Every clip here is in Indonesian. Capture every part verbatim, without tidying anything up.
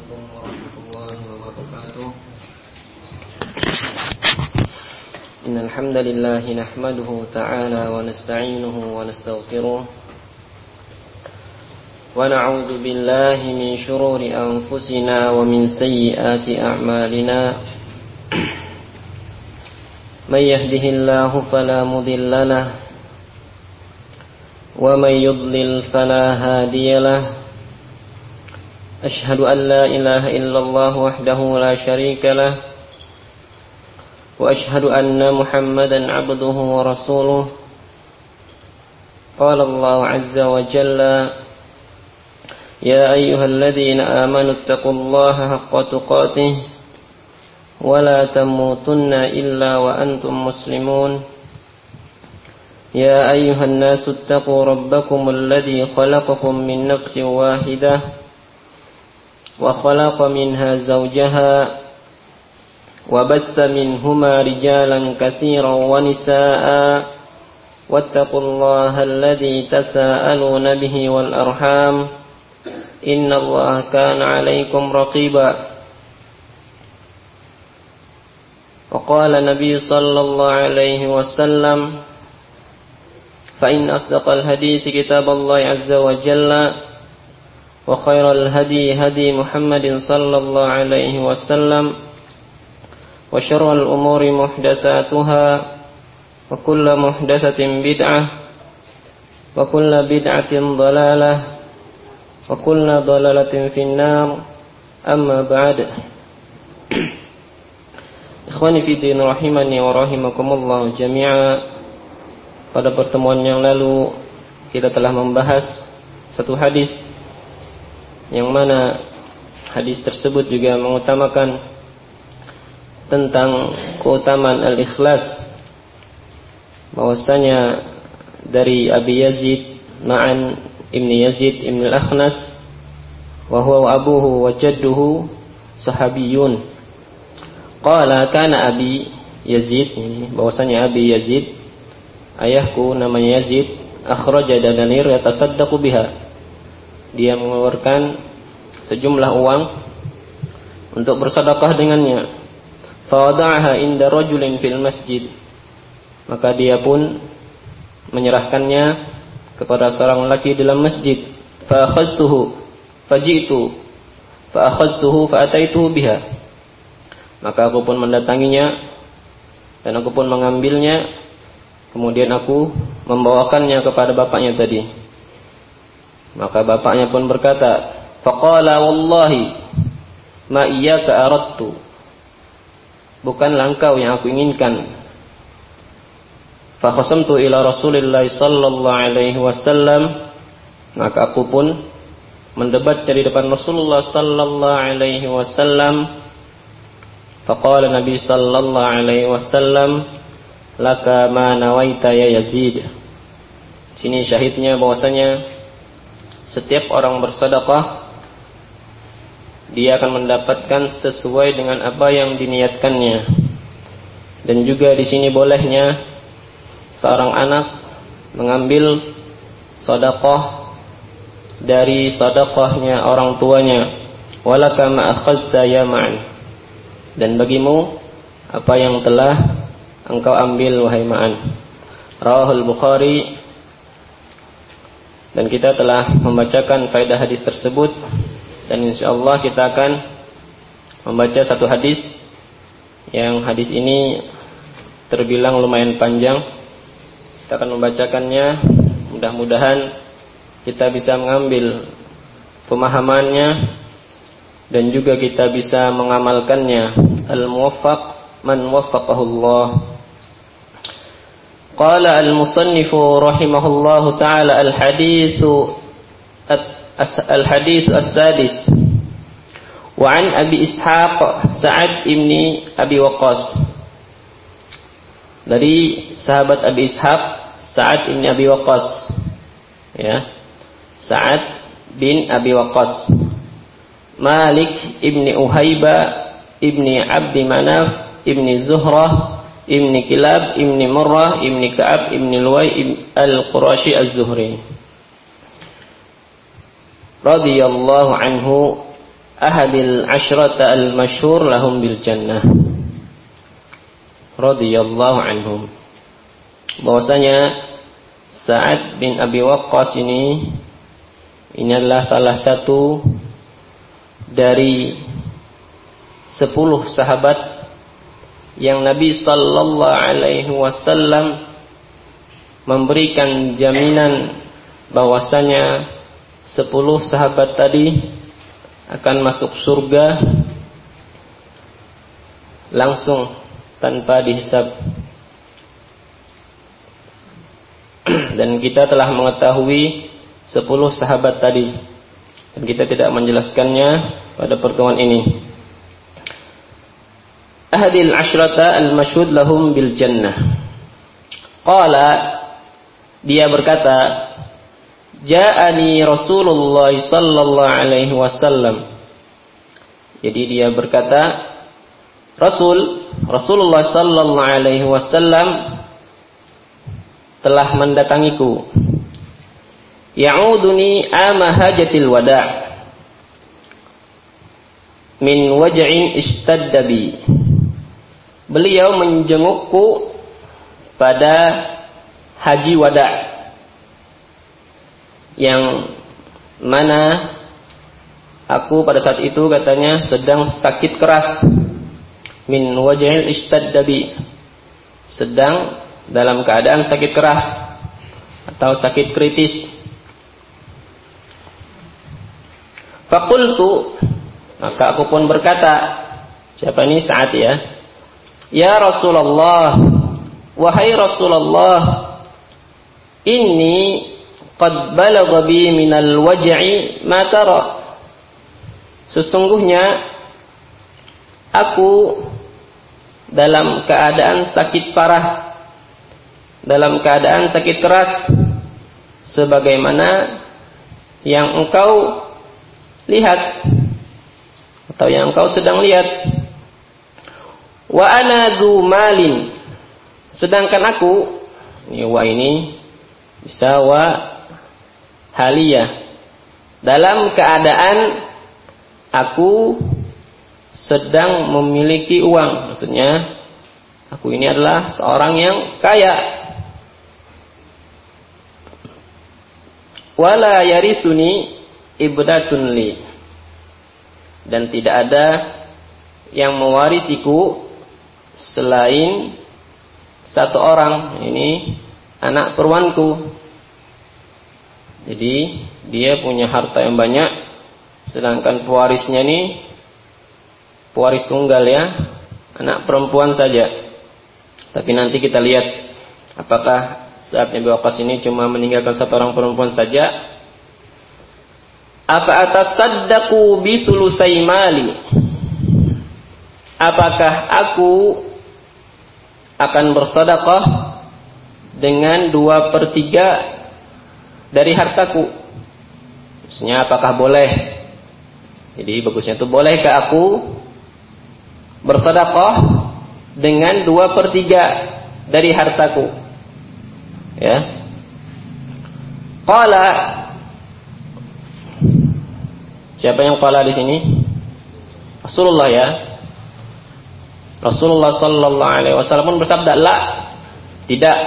عليكم ورحمة الله وبركاته. إن الحمد لله نحمده تعالى ونستعينه ونستغفره ونعوذ بالله من شرور أنفسنا ومن سيئات أعمالنا. من يهده الله فلا مضل له ومن يضلل فلا هادي له. أشهد أن لا إله إلا الله وحده لا شريك له وأشهد أن محمدا عبده ورسوله. قال الله عز وجل: يا أيها الذين آمنوا اتقوا الله حق تقاته ولا تموتن إلا وأنتم مسلمون. يا أيها الناس اتقوا ربكم الذي خلقكم من نفس واحدة وخلق منها زوجها وبث منهما رجالا كثيرا ونساء واتقوا الله الذي تساءلون به والأرحام إن الله كان عليكم رقيبا. وقال النبي صلى الله عليه وسلم: فإن أصدق الحديث كتاب الله عز وجل وخير الهدي هدي محمد صلى الله عليه وسلم وشر الأمور محدثاتها وكل محدثة بدعة وكل بدعة ضلالة وكل ضلالة في النار. أما بعد. Ikhwani fi din rahimani wa rahimakumullah jami'a. Pada pertemuan yang lalu kita telah membahas satu hadis yang mana hadis tersebut juga mengutamakan tentang keutamaan al-ikhlas, bahwasanya dari Abi Yazid Ma'an ibni Yazid ibn al-Akhnas wa huwa abuhu wa jadduhu sahabiyun. Qala kana Abi Yazid, bahwasanya Abi Yazid, ayahku namanya Yazid, akhraja dananir yatasaddaqu biha, dia mengeluarkan sejumlah uang untuk bersedekah dengannya. Fawada'aha inda rajulin fil masjid, maka dia pun menyerahkannya kepada seorang lelaki dalam masjid. Fa akhadtuhu faji'tu fa akhadtuhu fa ataituhu biha, maka aku pun mendatanginya dan aku pun mengambilnya, kemudian aku membawakannya kepada bapaknya tadi. Maka bapaknya pun berkata, faqala wallahi ma iyyaka aradtu, bukanlah engkau yang aku inginkan. Fa khasamtu ila Rasulillah sallallahu alaihi wasallam, maka aku pun mendebat dari depan Rasulullah sallallahu alaihi wasallam. Faqala Nabi sallallahu alaihi wasallam, laka ma nawaita ya Yazid. Sini syahidnya bahwasanya setiap orang bersedekah dia akan mendapatkan sesuai dengan apa yang diniatkannya. Dan juga di sini bolehnya seorang anak mengambil sedekah dari sedekahnya orang tuanya. Walaka ma akhadta ya Ma'an, dan bagimu apa yang telah engkau ambil wahai Ma'an. Rawahul Bukhari. Dan kita telah membacakan faedah hadis tersebut, dan insyaallah kita akan membaca satu hadis yang hadis ini terbilang lumayan panjang. Kita akan membacakannya, mudah-mudahan kita bisa mengambil pemahamannya dan juga kita bisa mengamalkannya. Al-muwaffaq man waffaqahullah. قال المصنف رحمه الله تعالى الحديث الحديث السادس وعن أبي إسحاق سعد بن أبي وقاص. Dari sahabat Abi Ishaq Sa'ad bin Abi Waqqas, ya, Sa'ad bin Abi Waqqas. Malik ibni Uhayba ibni Abdi Manaf ibni Zuhrah Ibni Kilab, Ibni Murrah, Ibni Ka'ab, Ibni Luwai, Al-Qurashi Az-Zuhri. Radiyallahu anhu ahadil asyrata al-masyhur lahum bil jannah radhiyallahu anhum. Bahwasanya Sa'ad bin Abi Waqqas ini ini adalah salah satu dari sepuluh sahabat yang Nabi sallallahu alaihi wasallam memberikan jaminan bahwasanya sepuluh sahabat tadi akan masuk surga langsung tanpa dihisab. Dan kita telah mengetahui sepuluh sahabat tadi, dan kita tidak menjelaskannya pada pertemuan ini. Ahadil asyrata al-masyhud lahum bil jannah. Qala, dia berkata, ja'ani Rasulullah sallallahu alaihi wasallam. Jadi dia berkata, Rasul Rasulullah sallallahu alaihi wasallam telah mendatangiku. Ya'uduni ama hajatil wada' min waj'in ishtadda bi. Beliau menjengukku pada haji wada' yang mana aku pada saat itu katanya sedang sakit keras. Min waj'in ishtadda bi, sedang dalam keadaan sakit keras atau sakit kritis. Faqultu, maka aku pun berkata, siapa ini? Sa'ad ya. Ya Rasulullah, wahai Rasulullah, inni qad balagha bi minal waj'i ma tara. Sesungguhnya aku dalam keadaan sakit parah, dalam keadaan sakit keras, sebagaimana yang engkau lihat atau yang engkau sedang lihat. Wa ana dzu malin, sedangkan aku, ini wa ini bisa wa haliyah, dalam keadaan aku sedang memiliki uang. Maksudnya aku ini adalah seorang yang kaya. Wala yarithuni ibdatun li, dan tidak ada yang mewarisiku selain satu orang, ini anak perwanku. Jadi dia punya harta yang banyak, sedangkan pewarisnya ini pewaris tunggal ya, anak perempuan saja. Tapi nanti kita lihat apakah saat Nabi Waqqas ini cuma meninggalkan satu orang perempuan saja. Apa atasaddaqu bi sulusai mali, apakah aku akan bersedekah dengan dua per tiga dari hartaku? Maksudnya apakah boleh? Jadi bagusnya itu, bolehkah aku bersedekah dengan dua per tiga dari hartaku? Ya. Qala, siapa yang qala di sini? Rasulullah ya. Rasulullah sallallahu alaihi wasallam pun bersabda, la, tidak.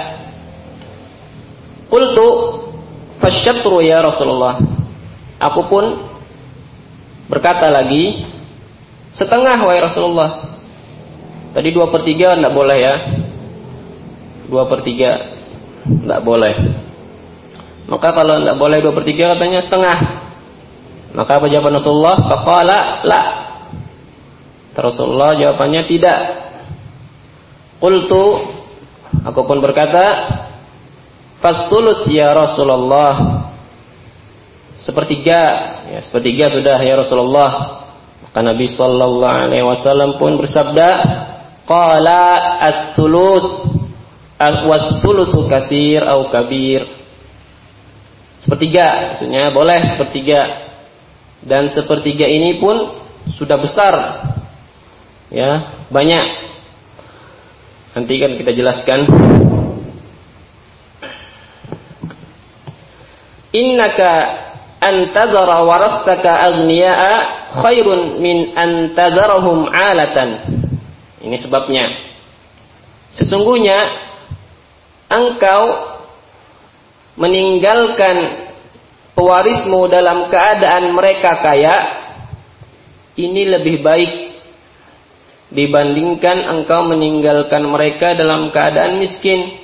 Qultu fasyatru ya Rasulullah. Aku pun berkata lagi, setengah wahai Rasulullah. Tadi dua per tiga tidak boleh ya. Dua per tiga tidak boleh. Maka kalau tidak boleh dua per tiga, katanya setengah. Maka apa jawaban Rasulullah? Faqala la. Rasulullah jawabannya tidak. Qultu, aku pun berkata, fathuluts ya Rasulullah. Sepertiga, ya sepertiga sudah ya Rasulullah. Maka Nabi sallallahu alaihi wasallam pun bersabda, qala at-thuluts wa-thulutsu katsir au kabir. Sepertiga, maksudnya boleh sepertiga. Dan sepertiga ini pun sudah besar. Ya, banyak. Nanti kan kita jelaskan. Innaka antadhara warastaka aghniya'a khairun min antadharahum 'alatan. Ini sebabnya. Sesungguhnya engkau meninggalkan pewarismu dalam keadaan mereka kaya, ini lebih baik dibandingkan engkau meninggalkan mereka dalam keadaan miskin.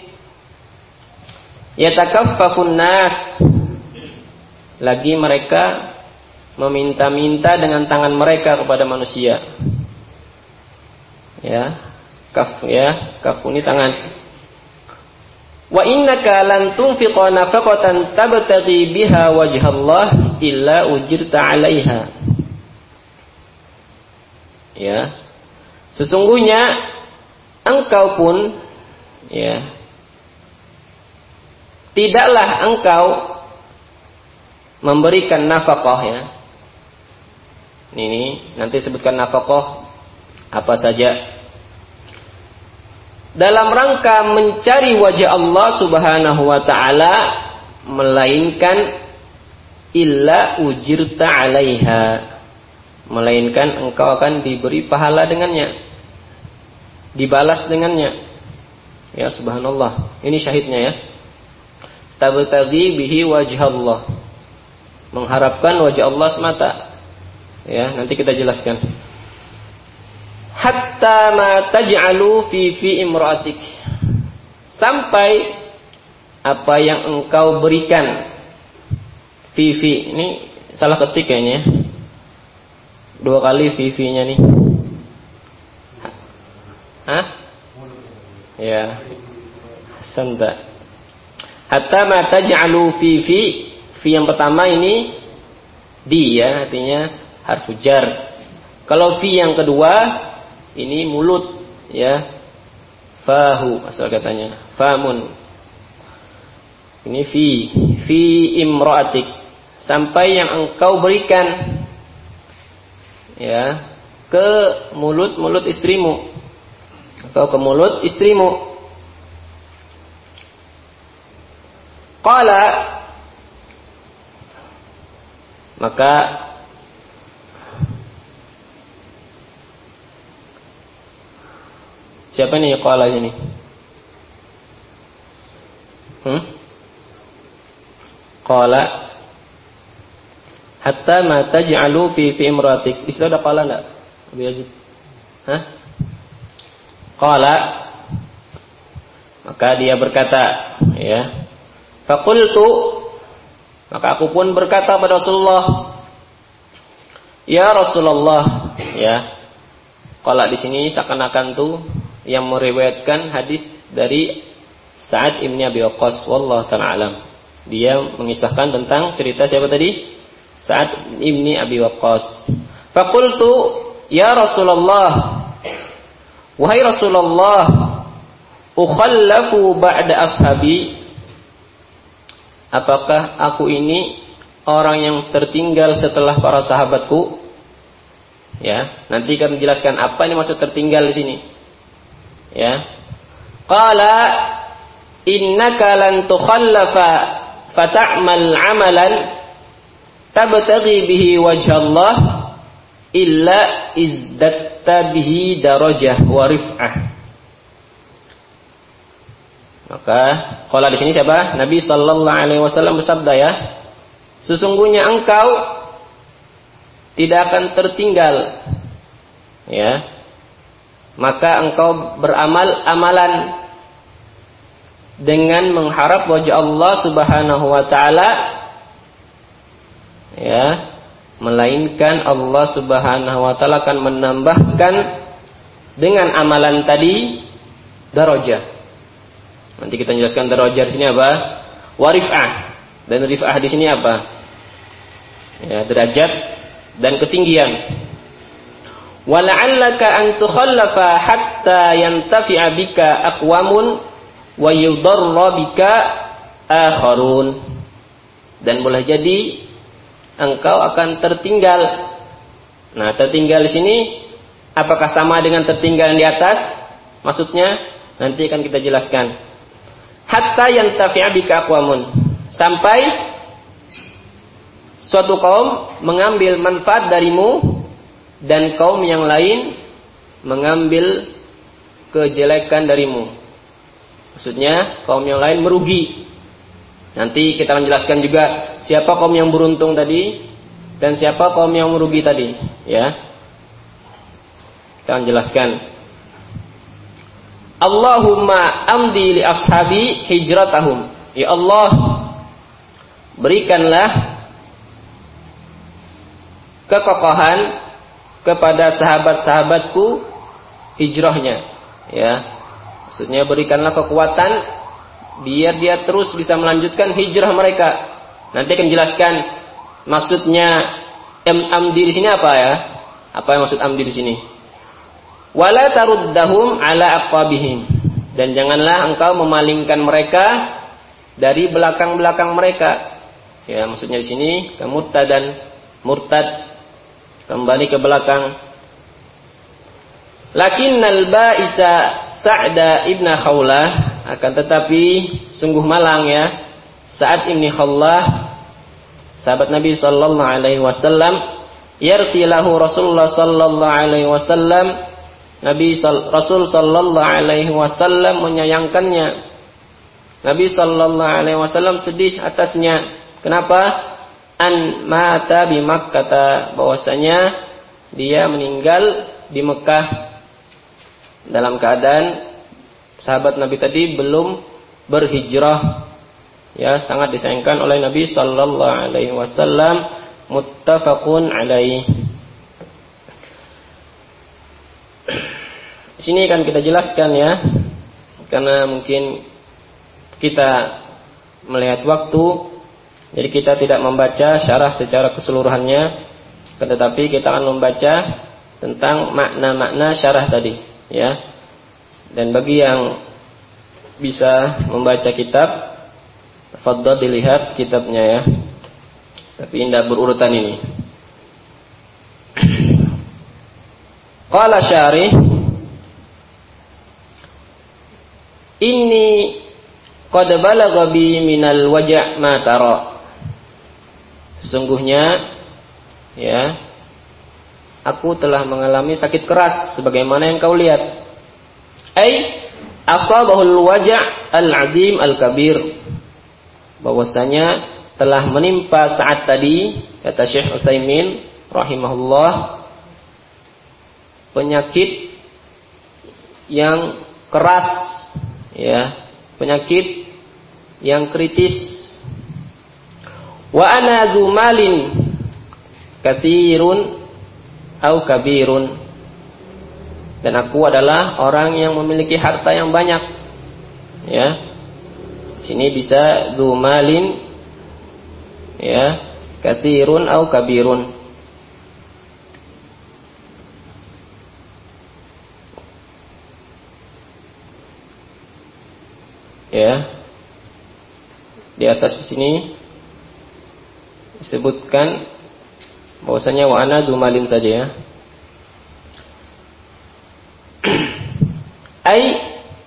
Yatakaffafun nas, lagi mereka meminta-minta dengan tangan mereka kepada manusia. Ya, kaf ya, kaf ini tangan. Wa innaka lan tunfiqa nafaqatan tabtaghi biha wajhallah illa ujirta 'alaiha. Ya. Sesungguhnya engkau pun ya tidaklah engkau memberikan nafkah ya. Ini nanti sebutkan nafkah apa saja dalam rangka mencari wajah Allah Subhanahu wa taala, melainkan illa ujirta 'alaiha, melainkan engkau akan diberi pahala dengannya, dibalas dengannya. Ya subhanallah, ini syahidnya ya. Tabtaghi bihi wajhallah, mengharapkan wajah Allah semata. Ya, nanti kita jelaskan. Hatta ma taj'alu fi fi imra'atik, sampai apa yang engkau berikan. Fi fi ini salah ketik kayaknya. Dua kali fi fi-nya nih. Hah? Ya. Santa. Hatta ma taj'alu fi fi, fi yang pertama ini di ya, artinya harfu jar. Kalau fi yang kedua ini mulut ya, fahu asal katanya, famun. Ini fi fi imra'atik, sampai yang engkau berikan ya ke mulut-mulut istrimu, atau ke mulut istrimu. Qala, maka siapa nih qala sini? Hmm? Qala hatta ma taj'alu fi fi imratik. Istilah ada qala enggak? Abu Yazid. Hah? Qala, maka dia berkata, ya. Faqultu, maka aku pun berkata pada Rasulullah, ya Rasulullah, ya. Qala di sini seakan-akan tuh yang meriwayatkan hadis dari Sa'ad ibn Abi Waqqas, wallahu ta'ala alam. Dia mengisahkan tentang cerita siapa tadi? Sa'ad ibn Abi Waqqas. Faqultu ya Rasulullah, wahai Rasulullah, ukhallafu ba'da ashabi, apakah aku ini orang yang tertinggal setelah para sahabatku? Ya, nanti kami jelaskan apa ini maksud tertinggal di sini. Ya. Qala innaka lan tukhallafa fata'mal 'amalan tabtaghi bihi wajhallah illa izdatta bihi darajah wa rif'ah. Maka qala di sini siapa? Nabi sallallahu alaihi wasallam bersabda ya, sesungguhnya engkau tidak akan tertinggal ya, maka engkau beramal amalan dengan mengharap wajah Allah Subhanahu wa taala ya, melainkan Allah Subhanahu wa taala akan menambahkan dengan amalan tadi darajah. Nanti kita jelaskan darajah di sini apa? Wa rif'ah. Dan rif'ah di sini apa? Ya, derajat dan ketinggian. Wala'allaka an tukhallafa hatta yantafi'a bika aqwamun wa yudarra bika akharun. Dan boleh jadi engkau akan tertinggal. Nah, tertinggal di sini apakah sama dengan tertinggal di atas? Maksudnya nanti akan kita jelaskan. Hatta yantafi'a bika aqwamun, sampai suatu kaum mengambil manfaat darimu dan kaum yang lain mengambil kejelekan darimu. Maksudnya kaum yang lain merugi. Nanti kita akan jelaskan juga siapa kaum yang beruntung tadi dan siapa kaum yang merugi tadi, ya. Kita akan jelaskan. Allahumma amdi li ashabi hijratahum. Ya Allah, berikanlah kekokohan kepada sahabat-sahabatku hijrahnya, ya. Maksudnya berikanlah kekuatan biar dia terus bisa melanjutkan hijrah mereka. Nanti akan jelaskan maksudnya amdi di sini apa, ya? Apa yang maksud amdi di sini? Wala taruddahum ala aqabihim, dan janganlah engkau memalingkan mereka dari belakang-belakang mereka. Ya, maksudnya di sini kemurtadan, murtad, kembali ke belakang. Lakinnal ba'isa Sa'da ibn Khawlah, akan tetapi sungguh malang, ya, Sa'ad ibn Khawlah, sahabat Nabi sallallahu alaihi wasallam, yartilahu Rasulullah sallallahu alaihi wasallam, Nabi Rasul sallallahu alaihi wasallam menyayangkannya. Nabi sallallahu alaihi wasallam sedih atasnya. Kenapa? An mata bi Makkah, bahwasanya dia meninggal di Mekah dalam keadaan sahabat Nabi tadi belum berhijrah. Ya, sangat disayangkan oleh Nabi sallallahu alaihi wasallam. Muttafaqun alaih. Di sini kan kita jelaskan, ya, karena mungkin kita melihat waktu, jadi kita tidak membaca syarah secara keseluruhannya, tetapi kita akan membaca tentang makna-makna syarah tadi, ya. Dan bagi yang bisa membaca kitab, tafadhol dilihat kitabnya, ya. Tapi tidak berurutan ini. Qala syarih, inni qad balagha bi minal waja' ma tara. Sesungguhnya, ya, aku telah mengalami sakit keras sebagaimana yang kau lihat. Ai asabahul waja' al-'azim al-kabir, bahwasanya telah menimpa saat tadi, kata Syekh Utsaimin rahimahullah, penyakit yang keras, ya, penyakit yang kritis. Wa ana dzu malin katsirun au kabirun, dan aku adalah orang yang memiliki harta yang banyak, ya. Sini bisa dzu malin, ya, katsirun au kabirun. Ya, di atas di sini disebutkan bahwasanya wa ana dumalin saja, ya. Ai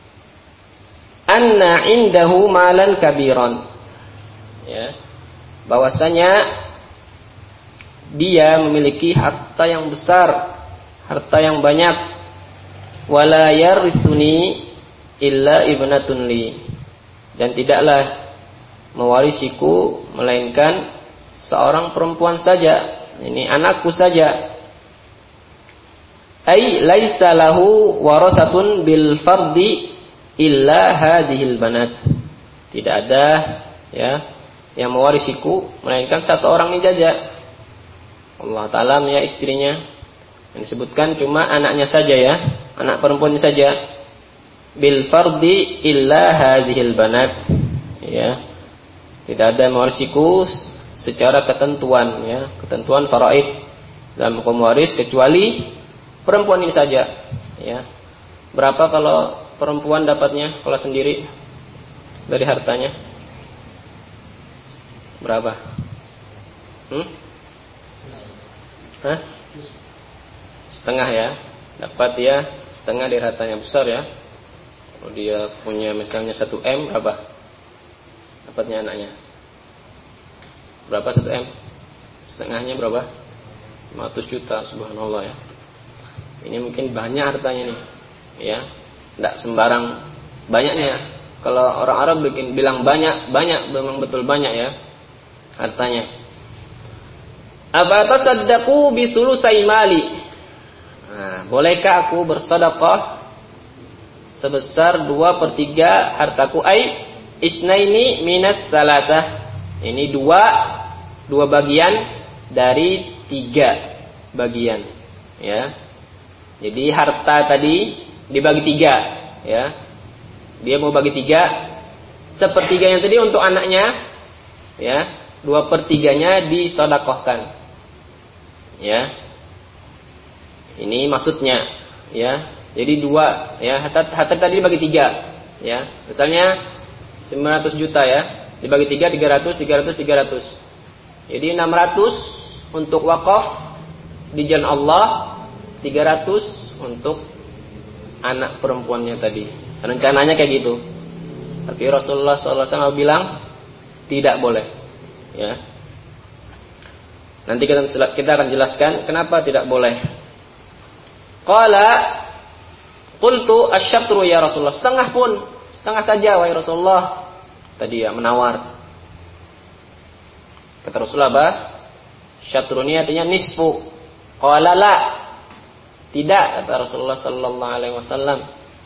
anna indahu malan kabiran, ya, bahwasanya dia memiliki harta yang besar, harta yang banyak. Wala yarithuni illa ibnatun li, dan tidaklah mewarisiku melainkan seorang perempuan saja, ini anakku saja. Ai laisa lahu warasatun bil fardi illa hadhil banat, tidak ada, ya, yang mewarisiku melainkan satu orang ini saja. Allah Ta'ala, ya, istrinya yang disebutkan cuma anaknya saja, ya, anak perempuannya saja. Bil fardi illa hadhil banat, ya, tidak ada yang mewarisiku secara ketentuan, ya, ketentuan faraid dalam hukum waris kecuali perempuan ini saja, ya. Berapa kalau perempuan dapatnya kalau sendiri dari hartanya? Berapa? Hmm? Hah? Setengah, ya. Dapat ya setengah dari hartanya, besar, ya. Kalau dia punya misalnya satu M, berapa dapatnya anaknya? Berapa satu M? Setengahnya berapa? lima ratus juta, subhanallah ya. Ini mungkin banyak hartanya nih. Ya. Enggak sembarang banyaknya. Kalau orang Arab bikin bilang banyak, banyak memang betul banyak ya hartanya. Apa tasaddaqu bi sulusai mali? Nah, bolehkah aku bersedekah sebesar dua per tiga hartaku? Ai isnaini minat salatah. Ini dua dua bagian dari tiga bagian, ya. Jadi harta tadi dibagi tiga, ya. Dia mau bagi tiga, sepertiganya tadi untuk anaknya, ya. Dua per tiganya disedekahkan, ya. Ini maksudnya, ya. Jadi dua, ya. Harta, harta tadi dibagi tiga, ya. Misalnya sembilan ratus juta, ya. Dibagi tiga, tiga ratus, tiga ratus, tiga ratus. Jadi enam ratus untuk wakaf di jalan Allah, tiga ratus untuk anak perempuannya tadi. Rencananya kayak gitu. Tapi Rasulullah shallallahu alaihi wasallam bilang tidak boleh. Ya. Nanti kita kita akan jelaskan kenapa tidak boleh. Qala qultu asy-syatru ya Rasulullah. Setengah pun, setengah saja wahai Rasulullah. Tadi ya menawar. Kata Rasulullah apa? Syatru ini artinya nisfu. Qala la. Tidak, kata Rasulullah sallallahu alaihi wasallam.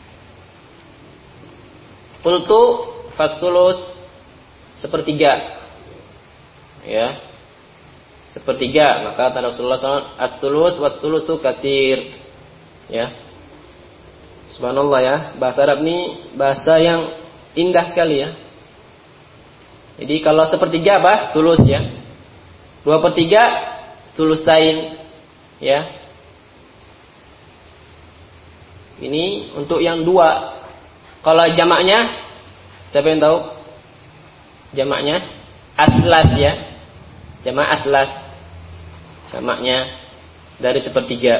Qultu fatulus sepertiga. Ya. Sepertiga, maka kata Rasulullah sallallahu alaihi wasallam at-tulus wat-tulusu katsir. Ya. Subhanallah ya, bahasa Arab ini bahasa yang indah sekali ya. Jadi kalau sepertiga apa? Tulus ya. Dua per tiga tulusain ya. Ini untuk yang dua. Kalau jamaknya siapa yang tahu? Jamaknya atlas ya. Jamak atlas. Jamaknya dari sepertiga.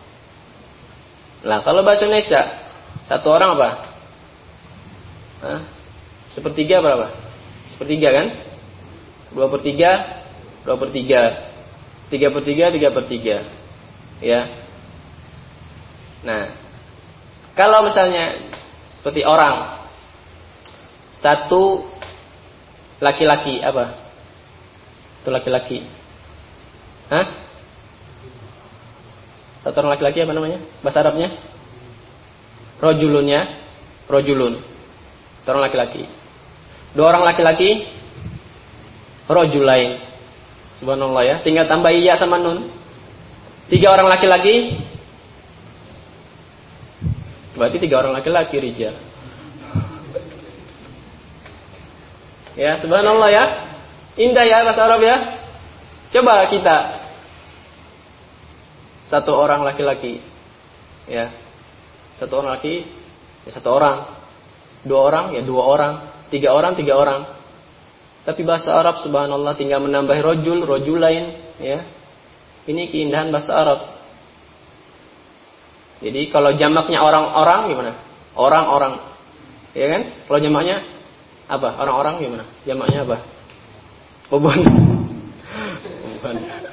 Lah kalau bahasa Indonesia satu orang apa? Hah? Sepertiga berapa? Sepertiga kan? Dua per tiga, dua per tiga, tiga per tiga, tiga per tiga, ya. Nah, kalau misalnya seperti orang satu laki-laki apa? Itu laki-laki, hah? Satu orang laki-laki apa namanya? Bahasa Arabnya? Rojulunnya, rojulun. Satu orang laki-laki. Dua orang laki-laki, rojulain. Subhanallah ya. Tinggal tambah iya sama nun. Tiga orang laki-laki, berarti tiga orang laki-laki rijal. Ya, subhanallah ya. Indah ya bahasa Arab ya. Coba kita satu orang laki-laki, ya. Satu orang laki, ya satu orang. Dua orang, ya dua orang. Tiga orang, tiga orang. Tapi bahasa Arab subhanallah tinggal menambah rojul, rojulain, ya. Ini keindahan bahasa Arab. Jadi kalau jamaknya orang-orang gimana? Orang-orang. Ya kan? Kalau jamaknya apa? Orang-orang gimana? Jamaknya apa? Ubun. Ubun.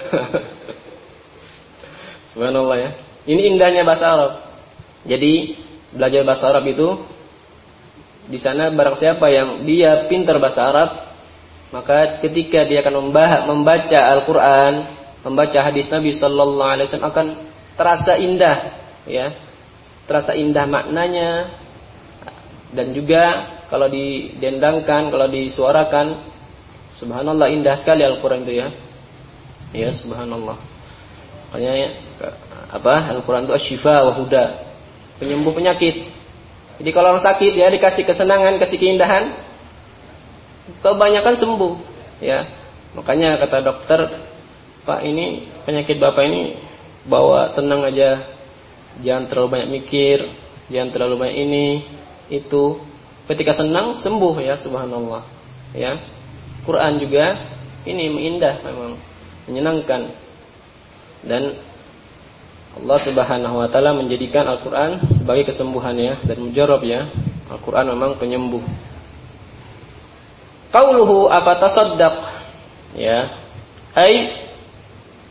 Subhanallah ya. Ini indahnya bahasa Arab. Jadi belajar bahasa Arab itu di sana barang siapa yang dia pintar bahasa Arab, maka ketika dia akan membaca Al-Quran, membaca hadis Nabi Sallallahu Alaihi Wasallam akan terasa indah, ya, terasa indah maknanya, dan juga kalau didendangkan, kalau disuarakan, subhanallah indah sekali Al-Quran itu ya, ya subhanallah. Makanya apa? Al-Quran itu asy-syifa wa huda, penyembuh penyakit. Jadi kalau orang sakit ya dikasih kesenangan, kasih keindahan, kebanyakan sembuh, ya. Makanya kata dokter, Pak ini penyakit Bapak ini bawa senang aja, jangan terlalu banyak mikir, jangan terlalu banyak ini, itu. Ketika senang sembuh ya, subhanallah. Ya. Quran juga ini indah memang, menyenangkan. Dan Allah Subhanahu wa taala menjadikan Al-Qur'an sebagai kesembuhan ya, dan mujarrab ya. Al-Qur'an memang penyembuh. Qauluhu apa tasaddaq ya. Ai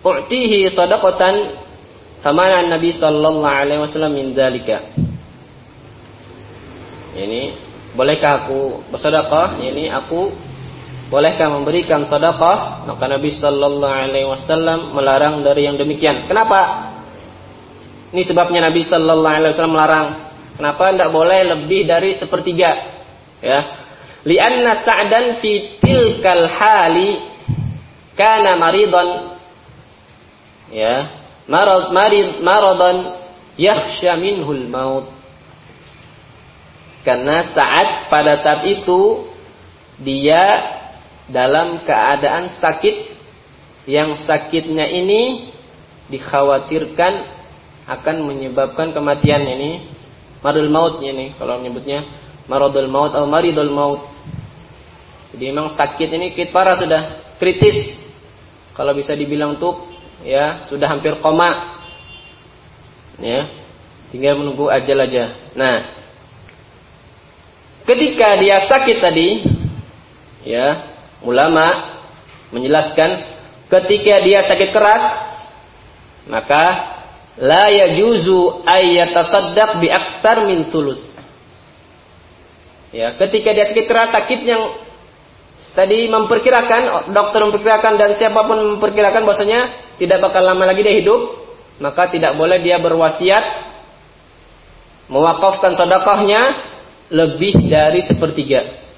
u'tihi shadaqatan famana Nabi sallallahu alaihi wasallam min dzalika. Ini bolehkah aku bersedekah? Ini aku bolehkah memberikan sedekah? Maka Nabi sallallahu alaihi wasallam melarang dari yang demikian. Kenapa? Ini sebabnya Nabi sallallahu alaihi wasallam melarang. Kenapa tidak boleh lebih dari sepertiga? Ya. Li'anna Sa'dan fi tilkal hali kana maridan. Ya, marad marid maradan yakhsha minhul maut. Karena saat pada saat itu dia dalam keadaan sakit, yang sakitnya ini dikhawatirkan akan menyebabkan kematian. Ini maradul maut ini kalau menyebutnya maradul maut atau maridul maut. Jadi memang sakit ini kit parah, sudah kritis. Kalau bisa dibilang tuh ya sudah hampir koma. Ya, tinggal menunggu ajal aja. Nah, ketika dia sakit tadi, ya, ulama menjelaskan ketika dia sakit keras, maka la yajuzu ayyatasaddaq bi aktar min tulus. Ya, ketika dia sakit keras, sakit yang tadi memperkirakan, dokter memperkirakan dan siapapun memperkirakan bahwasanya tidak bakal lama lagi dia hidup, maka tidak boleh dia berwasiat mewakafkan sedekahnya lebih dari sepertiga.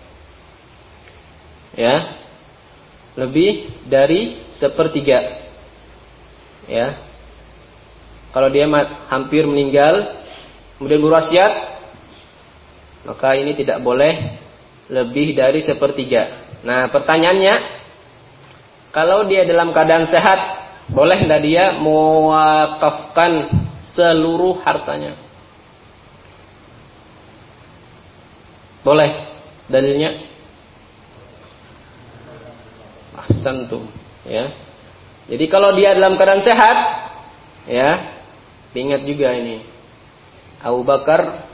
Ya, lebih dari sepertiga. Ya, kalau dia hampir meninggal kemudian berwasiat, maka ini tidak boleh lebih dari sepertiga. Nah, pertanyaannya, kalau dia dalam keadaan sehat, boleh tidak dia mewakafkan seluruh hartanya? Boleh. Dalilnya? Ahsantum. Ya. Jadi kalau dia dalam keadaan sehat, ya, ingat juga ini, Abu Bakar,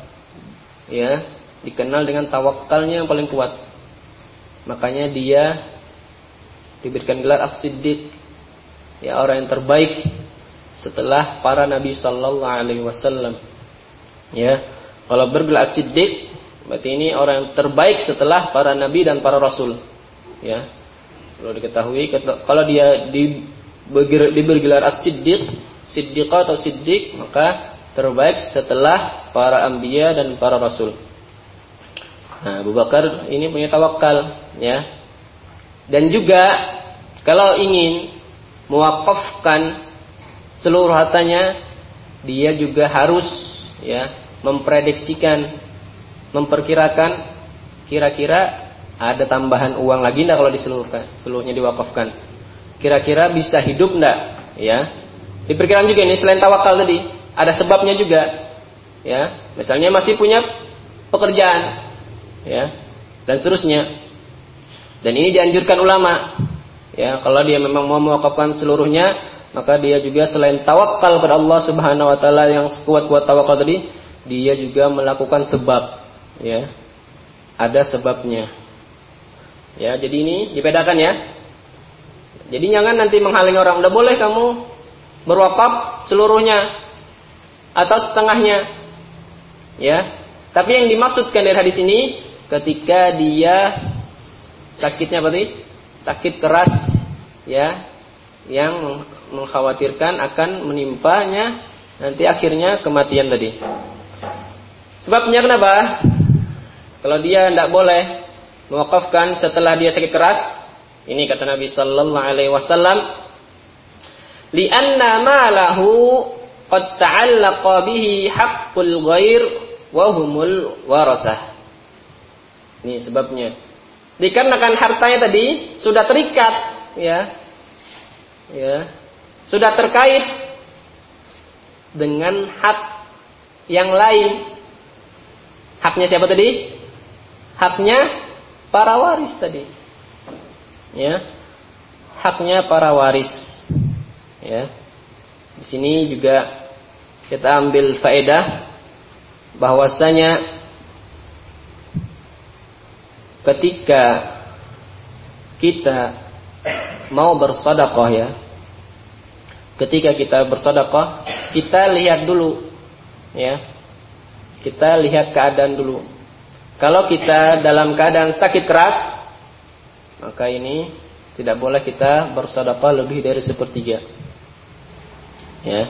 ya, dikenal dengan tawakalnya yang paling kuat. Makanya dia diberikan gelar As-Siddiq, ya, orang yang terbaik setelah para nabi sallallahu alaihi wasallam. Ya, kalau bergelar As-Siddiq berarti ini orang yang terbaik setelah para nabi dan para rasul. Ya, perlu diketahui kalau dia diberi gelar As-Siddiq, Siddiqah atau Siddiq, maka terbaik setelah para anbiya dan para rasul. Nah, Abu Bakar ini punya tawakal, ya. Dan juga kalau ingin mewakafkan seluruh hartanya, dia juga harus, ya, memprediksikan, memperkirakan kira-kira ada tambahan uang lagi enggak kalau diseluruhkan, seluruhnya diwakafkan. Kira-kira bisa hidup enggak, ya. Diperkirakan juga ini selain tawakal tadi, ada sebabnya juga. Ya, misalnya masih punya pekerjaan, ya, dan seterusnya. Dan ini dianjurkan ulama, ya, kalau dia memang mau mewakafkan seluruhnya, maka dia juga selain tawakal pada Allah Subhanahu wa taala yang sekuat-kuat tawakal tadi, dia juga melakukan sebab, ya. Ada sebabnya. Ya, jadi ini dibedakan, ya. Jadi jangan nanti menghalangi orang, udah boleh kamu berwakaf seluruhnya atau setengahnya. Ya. Tapi yang dimaksudkan dari hadis ini, ketika dia sakitnya apa tadi? Sakit keras, ya, yang mengkhawatirkan akan menimpanya nanti akhirnya kematian tadi. Sebabnya kenapa? Kalau dia tidak boleh mewakafkan setelah dia sakit keras, ini kata Nabi sallallahu alaihi wasallam, li'anna malahu qad ta'allaqa bihi haqqul ghair wa humul warasah. Ini sebabnya. Dikarenakan hartanya tadi sudah terikat, ya. Ya. Sudah terkait dengan hak yang lain. Haknya siapa tadi? Haknya para waris tadi. Ya. Haknya para waris. Ya. Di sini juga kita ambil faedah bahwasanya ketika kita mau bersedekah, ya, ketika kita bersedekah, kita lihat dulu, ya. Kita lihat keadaan dulu. Kalau kita dalam keadaan sakit keras, maka ini tidak boleh kita bersedekah lebih dari sepertiga. Ya.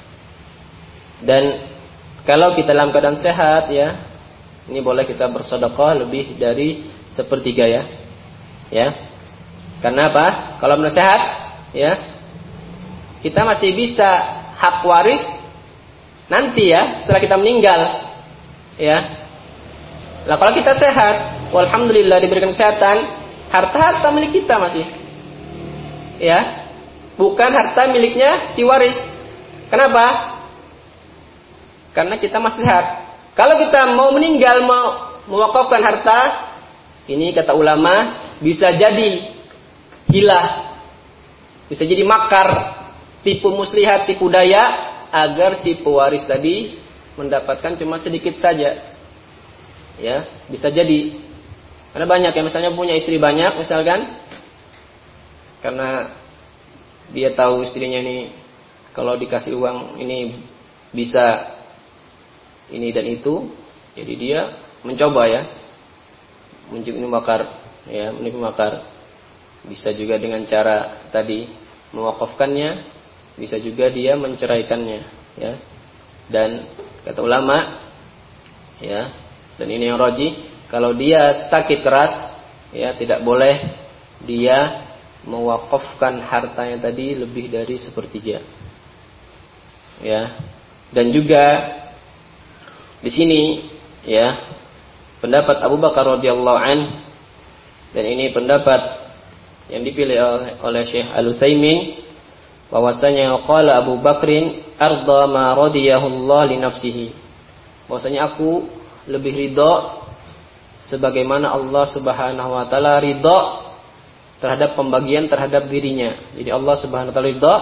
Dan kalau kita dalam keadaan sehat, ya, ini boleh kita bersedekah lebih dari sepertiga, ya. Ya. Karena apa? Kalau benar sehat, ya, kita masih bisa hak waris nanti, ya, setelah kita meninggal, ya. Nah, kalau kita sehat, walhamdulillah diberikan kesehatan, harta-harta milik kita masih, ya, bukan harta miliknya si waris. Kenapa? Karena kita masih sehat. Kalau kita mau meninggal, mau mewakafkan harta, ini kata ulama bisa jadi hilah, bisa jadi makar, tipu muslihat, tipu daya, agar si pewaris tadi mendapatkan cuma sedikit saja. Ya, bisa jadi. Karena banyak yang misalnya punya istri banyak, misalkan, karena dia tahu istrinya ini kalau dikasih uang ini bisa ini dan itu, jadi dia mencoba, ya, menipu makar, ya, menipu makar. Bisa juga dengan cara tadi mewakafkannya, bisa juga dia menceraikannya, ya. Dan kata ulama, ya, dan ini yang rajih, kalau dia sakit keras, ya, tidak boleh dia mewakafkan hartanya tadi lebih dari sepertiga. Ya. Dan juga di sini, ya, pendapat Abu Bakar radhiyallahu an, dan ini pendapat yang dipilih oleh, oleh Syekh Al-Utsaimin, bahwasanya qala Abu Bakrin arda ma radiyahu Allah li nafsihi. Bahwasanya aku lebih ridho sebagaimana Allah Subhanahu wa taala ridho terhadap pembagian terhadap dirinya. Jadi Allah Subhanahu wa taala ridho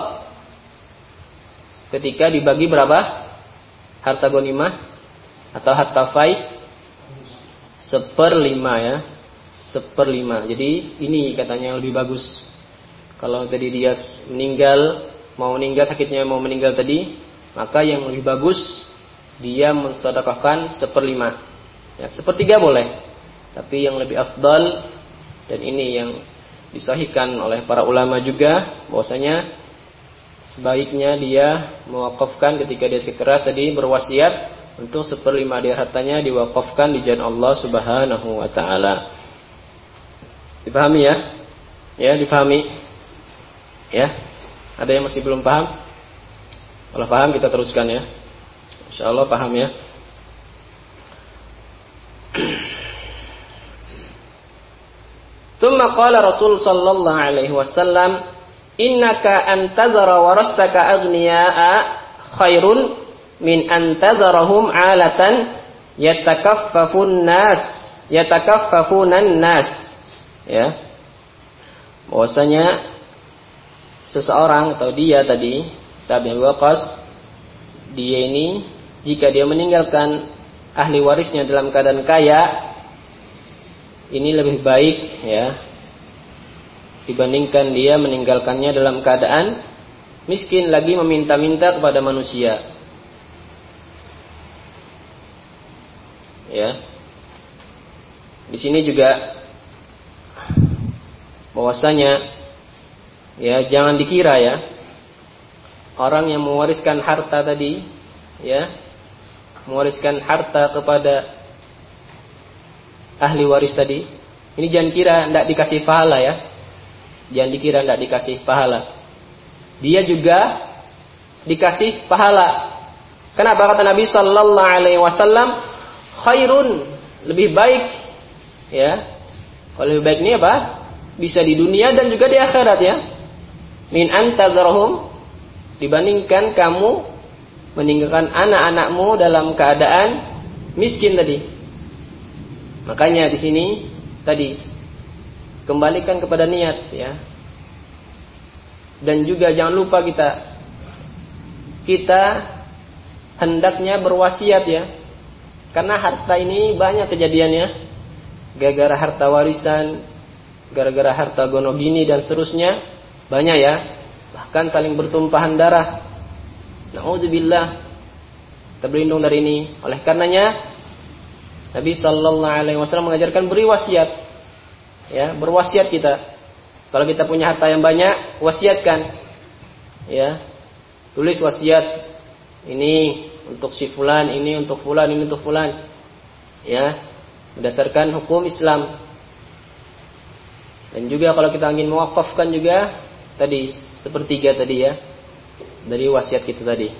ketika dibagi berapa? Harta ghanimah atau harta fai? Seperlima, ya. Seperlima. Jadi ini katanya lebih bagus. Kalau tadi dia meninggal, mau meninggal sakitnya mau meninggal tadi, maka yang lebih bagus dia mensedekahkan seperlima, ya, sepertiga boleh, tapi yang lebih afdal, dan ini yang disahihkan oleh para ulama juga, bahwasanya sebaiknya dia mewakafkan ketika dia sakit keras tadi, berwasiat untuk seperlima dari hartanya diwakafkan di jalan Allah Subhanahu wa taala. Dipahami, ya? Ya, dipahami. Ya. Ada yang masih belum paham? Kalau paham kita teruskan, ya. Insyaallah paham, ya. Tsumma qala Rasul sallallahu alaihi wasallam, innaka antazara warastaka aghniya'a khairun min antazarahum 'alatan yatakaffafun nas yatakaffafunan nas. Ya. Bahwasanya seseorang atau dia tadi, Sa'd bin Waqqas, dia ini jika dia meninggalkan ahli warisnya dalam keadaan kaya, ini lebih baik, ya, dibandingkan dia meninggalkannya dalam keadaan miskin lagi meminta-minta kepada manusia. Ya. Di sini juga bahwasanya, ya, jangan dikira, ya, orang yang mewariskan harta tadi, ya, mewariskan harta kepada ahli waris tadi, ini jangan kira tidak dikasih pahala, ya. Jangan dikira tidak dikasih pahala. Dia juga dikasih pahala. Kenapa? Kata Nabi sallallahu alaihi wasallam, khairun, lebih baik, ya. Kalau lebih baik ini apa? Bisa di dunia dan juga di akhirat, ya. Min antazarhum, dibandingkan kamu meninggalkan anak-anakmu dalam keadaan miskin tadi. Makanya di sini tadi kembalikan kepada niat, ya. Dan juga jangan lupa kita kita hendaknya berwasiat, ya. Karena harta ini banyak kejadiannya, gara-gara harta warisan, gara-gara harta gonogini dan seterusnya, banyak, ya. bahkan saling bertumpahan darah. Na'udzubillah, kita berlindung dari ini. Oleh karenanya Nabi Sallallahu Alaihi Wasallam mengajarkan beri wasiat, ya, berwasiat kita. Kalau kita punya harta yang banyak, wasiatkan, ya, tulis wasiat, ini untuk si fulan, ini untuk fulan, ini untuk fulan, ya, berdasarkan hukum Islam. Dan juga kalau kita ingin mewakafkan juga tadi sepertiga tadi, ya, dari wasiat kita tadi.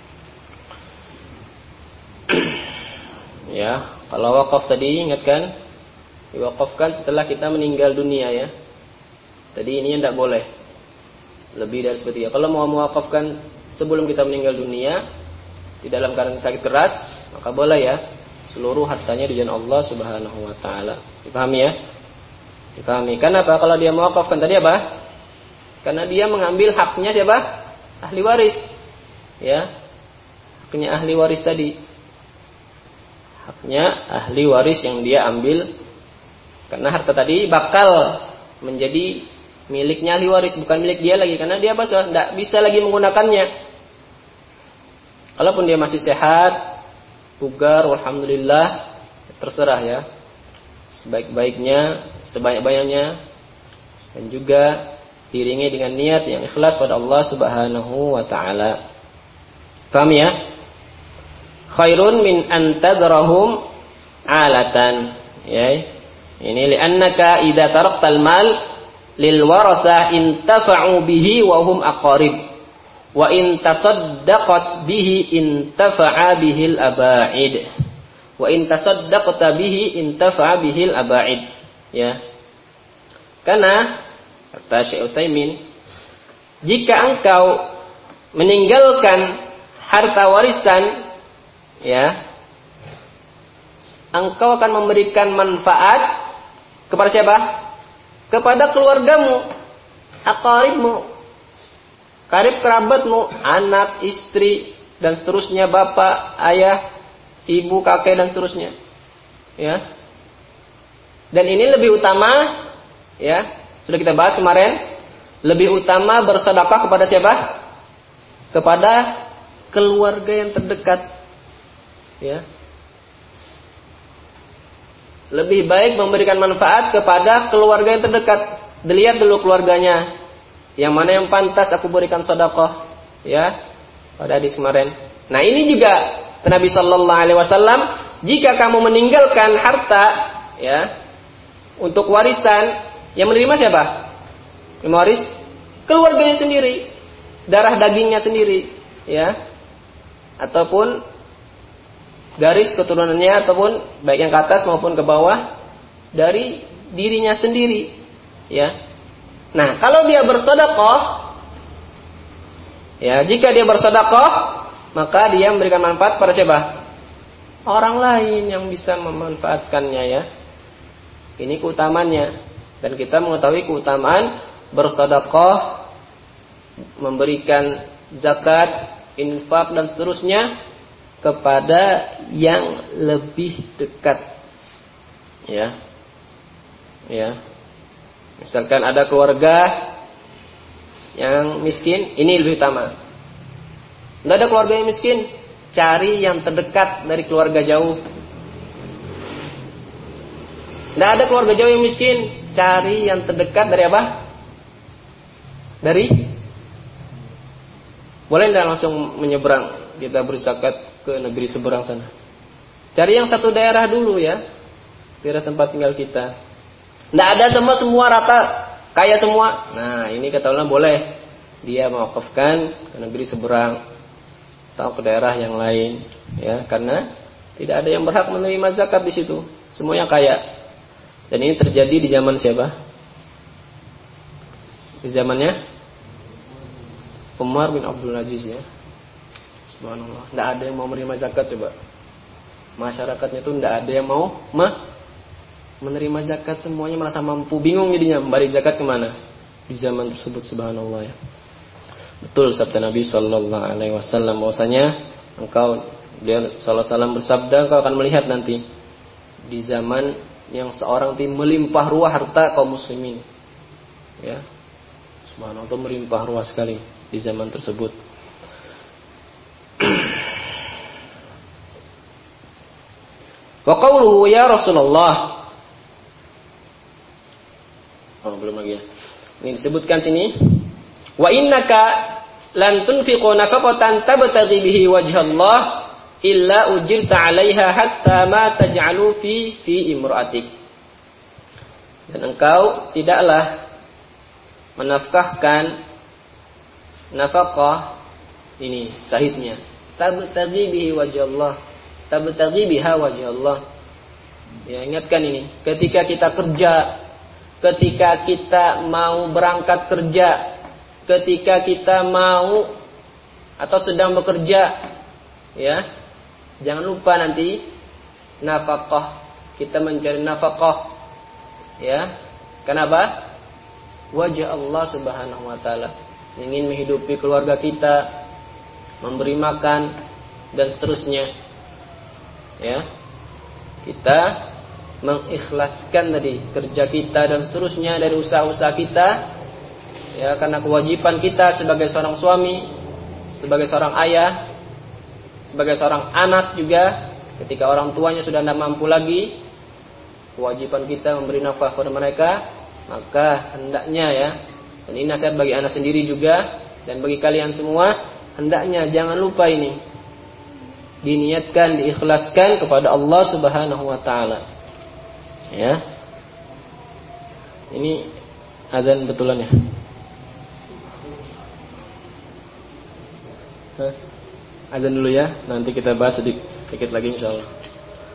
Ya, kalau wakaf tadi ingatkan, diwakafkan setelah kita meninggal dunia, ya. Tadi ini tidak boleh lebih dari sepertiga. Kalau mau mewakafkan sebelum kita meninggal dunia di dalam keadaan sakit keras, maka boleh, ya, seluruh hartanya di jalan Allah Subhanahu wa taala. Dipahami, ya? Dipahami. Kenapa? Kalau dia mewakafkan tadi apa? Karena dia mengambil haknya siapa? Ahli waris. Ya. Haknya ahli waris tadi. Haknya ahli waris yang dia ambil. Karena harta tadi bakal menjadi miliknya ahli waris, bukan milik dia lagi. Karena dia apa? Tidak bisa lagi menggunakannya. Kalaupun dia masih sehat, bugar, alhamdulillah, terserah, ya. Sebaik-baiknya, sebanyak-banyaknya, dan juga diiringi dengan niat yang ikhlas pada Allah Subhanahu wa taala. Paham, ya? Khairun min antadrahum alatan, ya. Ini li'annaka idza taraktal mal lil warathah intafa'u bihi wa hum aqarib wa in tasaddaqat bihi intafa'a bihil aba'id wa in tasaddaqta bihi intafa'a bihil aba'id, ya. Karena kata Syekh Utsaimin, jika engkau meninggalkan harta warisan, ya, engkau akan memberikan manfaat kepada siapa? Kepada keluargamu, aqaribmu, karib kerabatmu, anak, istri, dan seterusnya, bapak, ayah, ibu, kakek, dan seterusnya, ya. Dan ini lebih utama, ya, sudah kita bahas kemarin, lebih utama bersedekah kepada siapa? Kepada keluarga yang terdekat, ya. Lebih baik memberikan manfaat kepada keluarga yang terdekat. Dilihat dulu keluarganya, yang mana yang pantas aku berikan sedekah, ya, pada hadis kemarin. Nah, ini juga Nabi Sallallahu Alaihi Wasallam, jika kamu meninggalkan harta, ya, untuk warisan, yang menerima siapa? Yang waris keluarganya sendiri, darah dagingnya sendiri, ya, ataupun garis keturunannya, ataupun baik yang ke atas maupun ke bawah dari dirinya sendiri, ya. Nah, kalau dia bersedekah, ya, jika dia bersedekah, maka dia memberikan manfaat pada siapa? Orang lain yang bisa memanfaatkannya, ya. Ini keutamaannya. Dan kita mengetahui keutamaan bersedekah, memberikan zakat, infak, dan seterusnya kepada yang lebih dekat, ya, ya. Misalkan ada keluarga yang miskin, ini lebih utama. Tidak ada keluarga yang miskin, cari yang terdekat dari keluarga jauh. Tidak ada keluarga jauh yang miskin, cari yang terdekat dari apa? Dari, boleh tidak langsung menyeberang, kita berzakat ke negeri seberang sana. Cari yang satu daerah dulu, ya, daerah tempat tinggal kita. Tidak ada semua semua rata kaya semua. Nah, ini kata ulama boleh dia mewakafkan ke negeri seberang atau ke daerah yang lain, ya, karena tidak ada yang berhak menerima zakat di situ, semuanya kaya. Dan ini terjadi di zaman siapa? Di zamannya Umar bin Abdul Aziz, ya. Subhanallah, tidak ada yang mau menerima zakat, coba. Masyarakatnya itu tidak ada yang mau mah menerima zakat, semuanya merasa mampu, bingung jadinya memberi zakat kemana di zaman tersebut, subhanallah, ya. Betul sabda Nabi Sallallahu Alaihi Wasallam bahwasanya engkau, dia Sallallahu Alaihi Wasallam bersabda, engkau akan melihat nanti di zaman yang seorang tim melimpah ruah harta kaum muslimin, ya, Subhanallah, itu melimpah ruah sekali di zaman tersebut. Wa qawluhu ya Rasulullah. Oh, belum lagi ya. Ini disebutkan sini. Wa innaka lan tunfiqu nafaqatan tabtaghi bihi wajhallah illa ujirta 'alaiha hatta ma taj'alu fi fi imra'atik. Dan engkau tidaklah menafkahkan nafkah ini sahidnya tabtaghi bihi wajhallah, tabtaghi biha wajhallah. Ya, ingatkan ini, ketika kita kerja, ketika kita mau berangkat kerja, ketika kita mau atau sedang bekerja, ya, jangan lupa nanti nafkah, kita mencari nafkah, ya. Kenapa? Wajah Allah Subhanahu wa taala, ingin menghidupi keluarga kita, memberi makan dan seterusnya. Ya. Kita mengikhlaskan tadi kerja kita dan seterusnya dari usaha-usaha kita, ya, karena kewajiban kita sebagai seorang suami, sebagai seorang ayah, sebagai seorang anak juga, ketika orang tuanya sudah tidak mampu lagi, kewajiban kita memberi nafkah kepada mereka. Maka hendaknya, ya, dan ini nasihat bagi anak sendiri juga dan bagi kalian semua, hendaknya jangan lupa ini diniatkan, diikhlaskan kepada Allah Subhanahu wa taala. Ya. Ini azan betulan ya? Hah? Azan dulu ya, nanti kita bahas sedikit, sedikit lagi insyaallah.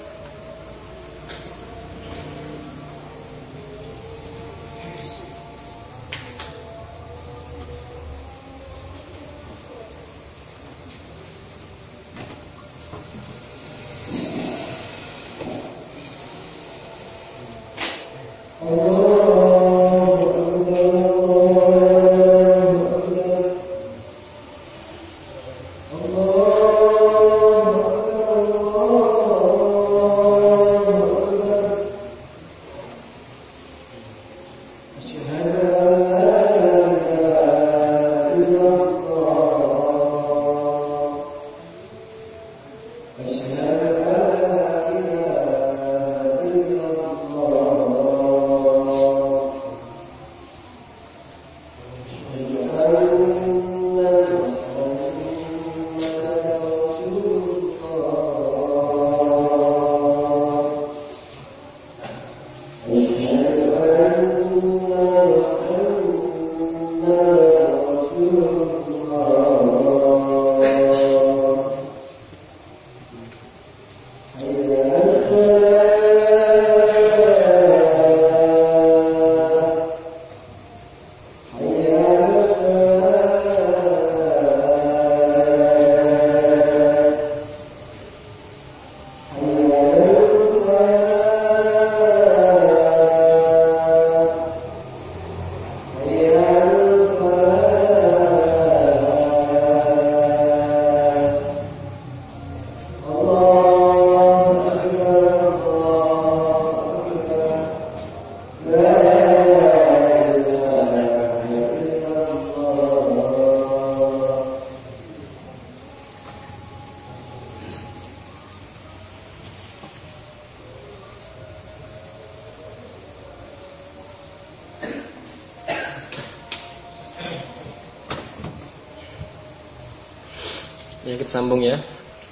Ya, kita sambung ya.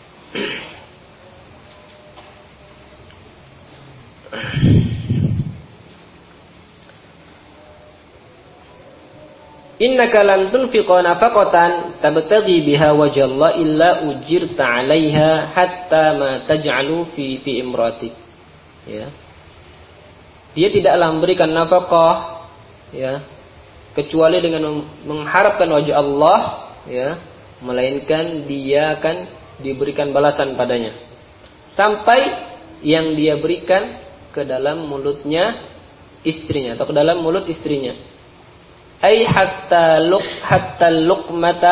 Innaka lan tunfiqa nafaqatan tabtaghi biha wajhallah illa ujirta 'alaiha hatta ma taj'alu fi fi imratik. Ya. Dia tidaklah memberikan nafkah, ya, kecuali dengan mengharapkan wajah Allah, ya, melainkan dia akan diberikan balasan padanya sampai yang dia berikan ke dalam mulutnya istrinya atau ke dalam mulut istrinya. Ai hatta luq hatta luqmata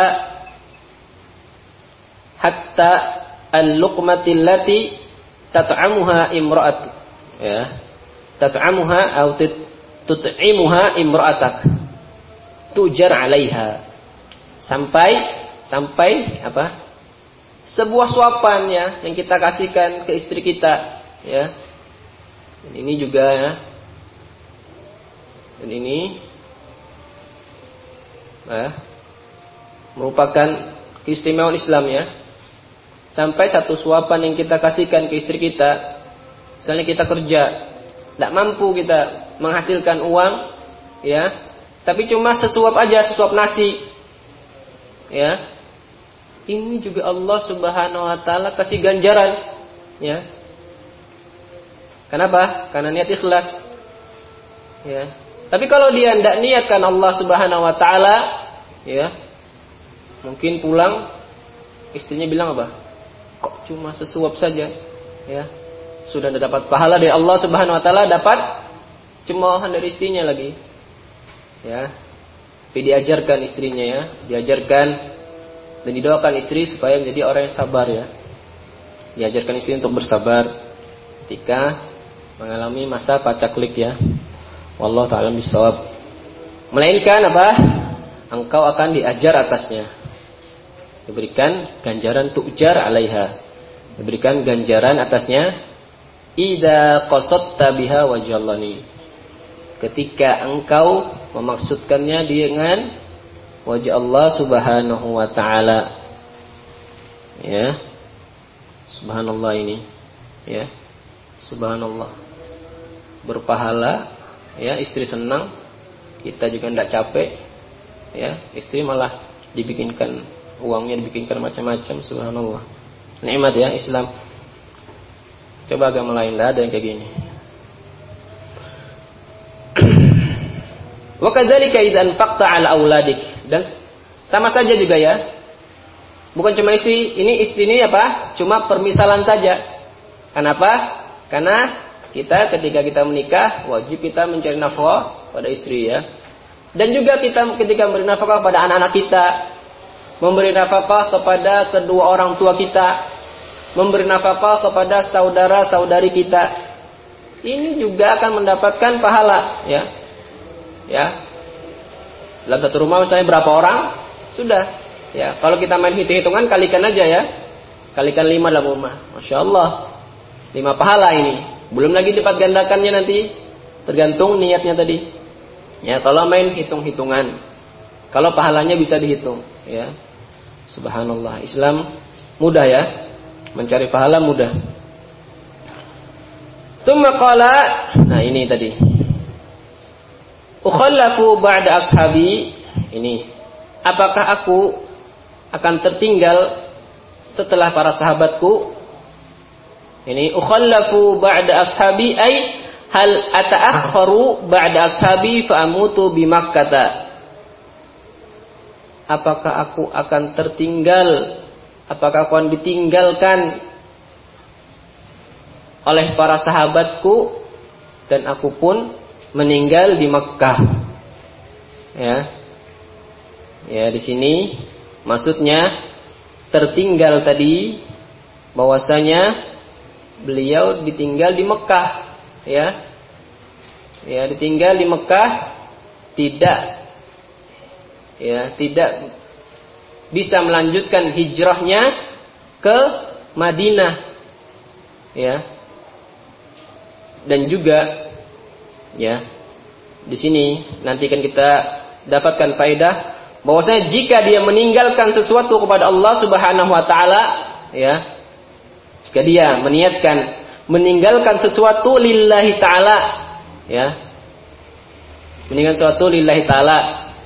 hatta al-luqmati allati tat'amuha imra'at, ya, tat'amuha atau tut'imuha imra'atak. tujar 'alaiha. Sampai sampai apa? Sebuah suapan ya yang kita kasihkan ke istri kita, ya. Dan ini juga ya. Dan ini eh, merupakan keistimewaan Islam ya. Sampai satu suapan yang kita kasihkan ke istri kita, misalnya kita kerja, tidak mampu kita menghasilkan uang, ya, tapi cuma sesuap aja, sesuap nasi, ya. Ini juga Allah Subhanahu Wa Taala kasih ganjaran, ya. Kenapa? Karena niat ikhlas, ya. Tapi kalau dia tidak niatkan Allah Subhanahu Wa Taala, ya, mungkin pulang istrinya bilang apa? Kok cuma sesuap saja, ya. Sudah dapat pahala dari Allah Subhanahu Wa Taala, dapat cemoohan dari istrinya lagi, ya. Tapi diajarkan istrinya ya, diajarkan dan didoakan istri supaya menjadi orang yang sabar ya. Diajarkan istri untuk bersabar ketika mengalami masa pacaklik ya. Wallahu ta'ala bishawab. Melainkan apa? Engkau akan diajar atasnya. Diberikan ganjaran tu'jar 'alaiha. Diberikan ganjaran atasnya. Idza qasadta biha wajhallani. Ketika engkau memaksudkannya dengan wajah Allah Subhanahu wa taala. Ya. Subhanallah ini. Ya. Subhanallah. Berpahala, ya, istri senang, kita juga tidak capek, ya, istri malah dibikinkan uangnya, dibikinkan macam-macam. Subhanallah. Nikmat ya Islam. Coba agama lain tidak ada yang kayak gini. Wa kadzalika idza anfaqta 'ala auladik, dan sama saja juga ya. Bukan cuma istri, ini istri ini apa? Cuma permisalan saja. Kenapa? Karena kita ketika kita menikah wajib kita mencari nafkah pada istri ya. Dan juga kita ketika memberi nafkah pada anak-anak kita, memberi nafkah kepada kedua orang tua kita, memberi nafkah kepada saudara-saudari kita. Ini juga akan mendapatkan pahala ya. Ya. Dalam satu rumah misalnya berapa orang? Sudah. Ya, kalau kita main hitung-hitungan kalikan aja ya. Kalikan lima dalam rumah. Masya Allah. Lima pahala ini. Belum lagi lipat gandakannya nanti. Tergantung niatnya tadi. Ya, kalau main hitung-hitungan. Kalau pahalanya bisa dihitung. Ya. Subhanallah. Islam mudah ya. Mencari pahala mudah. Tsumma qala, nah ini tadi. Ukhallafu ba'da ashabi, ini. Apakah aku akan tertinggal setelah para sahabatku? Ini ukhallafu ba'da ashabi ay hal ata'akhkharu ba'da ashabi fa amutu bi Makkah. Apakah aku akan tertinggal? Apakah aku akan ditinggalkan oleh para sahabatku dan aku pun meninggal di Makkah? Ya. Ya, di sini maksudnya tertinggal tadi bahwasanya beliau ditinggal di Mekah, ya. Ya, ditinggal di Mekah, tidak ya, tidak bisa melanjutkan hijrahnya ke Madinah. Ya. Dan juga ya, di sini nanti kan kita dapatkan faedah bahwasanya jika dia meninggalkan sesuatu kepada Allah Subhanahu wa taala, ya. Jika dia meniatkan meninggalkan sesuatu lillahi taala, ya. Meninggalkan sesuatu lillahi taala,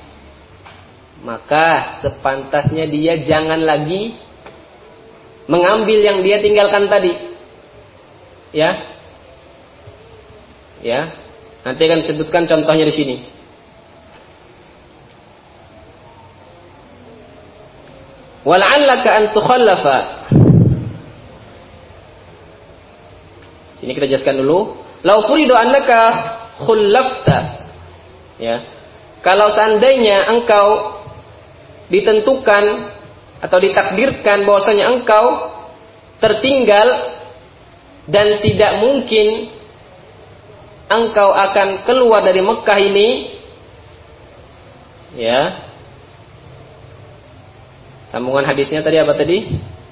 maka sepantasnya dia jangan lagi mengambil yang dia tinggalkan tadi. Ya. Ya. Nanti akan disebutkan contohnya di sini. Wal'allaka an tukhallafa. Sini kita jelaskan dulu. Lau furidu annaka khullafta. Ya. Kalau seandainya engkau ditentukan atau ditakdirkan bahwasanya engkau tertinggal dan tidak mungkin engkau akan keluar dari Mekah ini, Ya. Sambungan hadisnya tadi apa tadi?